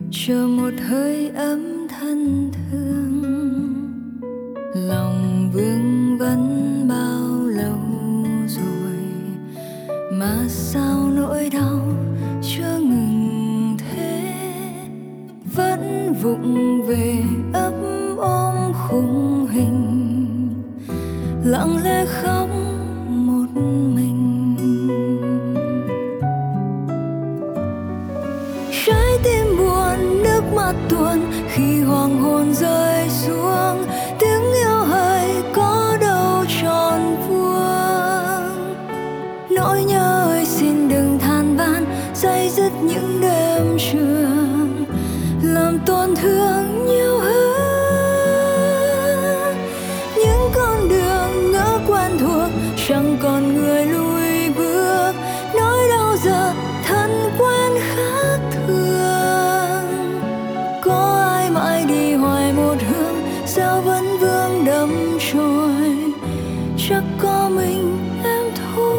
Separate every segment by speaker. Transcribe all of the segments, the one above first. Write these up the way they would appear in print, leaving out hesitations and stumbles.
Speaker 1: chờ một hơi ấm thân thương, lòng vương vấn bao lâu rồi mà sao nỗi đau chưa ngừng thế, vẫn vụng về ấp ôm khung hình, lặng lẽ khóc một mình. Trái tim buồn nước mắt tuôn khi hoàng hôn rơi xuống, tiếng yêu hỡi có đâu tròn vuông. Nỗi nhớ ơi xin đừng than van day dứt những đêm trường, làm tổn thương nhiều hơn. Những con đường ngỡ quen thuộc chẳng còn người lùi bước, nỗi đau giờ thân quen khác thường. Có ai mãi đi hoài một hướng, sao vẫn vương đắm trôi, chắc có mình em thôi.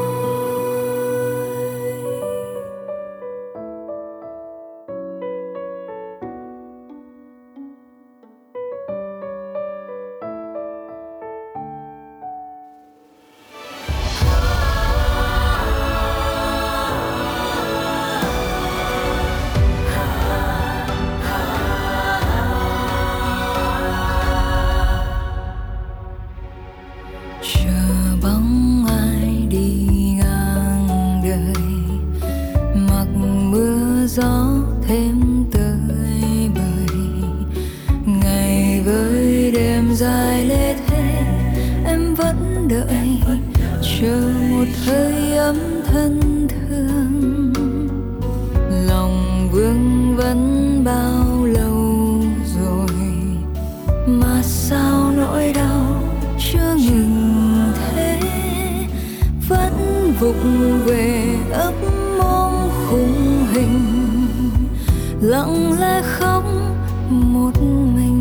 Speaker 1: Chờ bóng ai đi ngang đời, mặc mưa gió thêm tơi bời. Ngày với đêm dài lê thế, em vẫn đợi chờ một hơi ấm thân thương. Lòng vương vấn bao lâu rồi mà sao nỗi đau chưa ngừng thế, vẫn vụng về ấp ôm khung hình, lặng lẽ khóc một mình.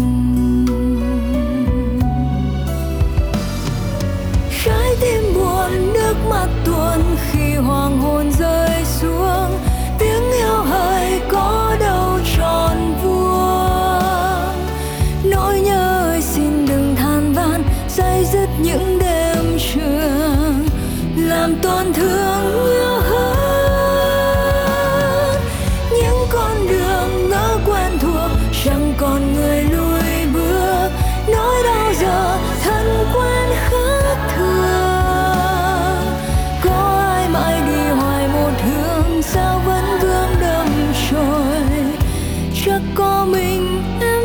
Speaker 1: Trái tim buồn nước mắt tuôn khi hoàng hôn rơi xuống, tiếng yêu hỡi có đâu tròn vuông. Nỗi nhớ ơi xin đừng than van day dứt những đêm trường, làm tổn thương nhiều hơn. Những con đường ngỡ quen thuộc chẳng còn người lùi bước, nỗi đau giờ thân quen khác thường. Có ai mãi đi hoài một hướng, sao vẫn vương đắm trôi, chắc có mình em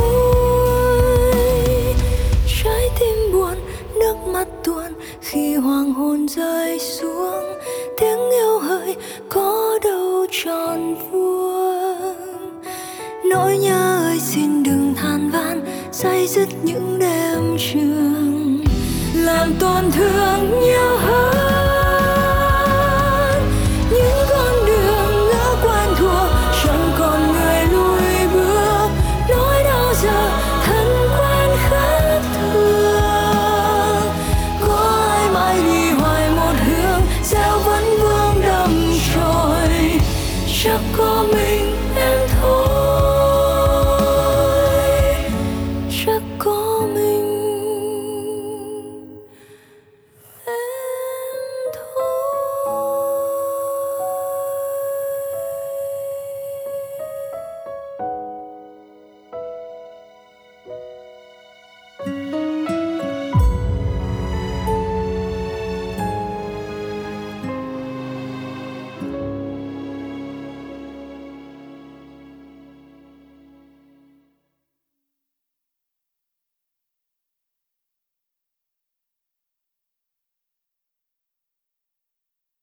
Speaker 1: thôi. Trái tim buồn nước mắt tuôn khi hoàng hôn rơi xuống, tiếng yêu hỡi có đâu tròn vuông. Nỗi nhớ ơi xin đừng than van day dứt những đêm trường, làm tổn thương nhiều hơn. Những con đường ngỡ quen thuộc chẳng còn người lùi bước, nỗi đau giờ thân quen khác thường. Có ai mãi đi hoài một hướng, sao vẫn vương đắm trôi, chắc có mình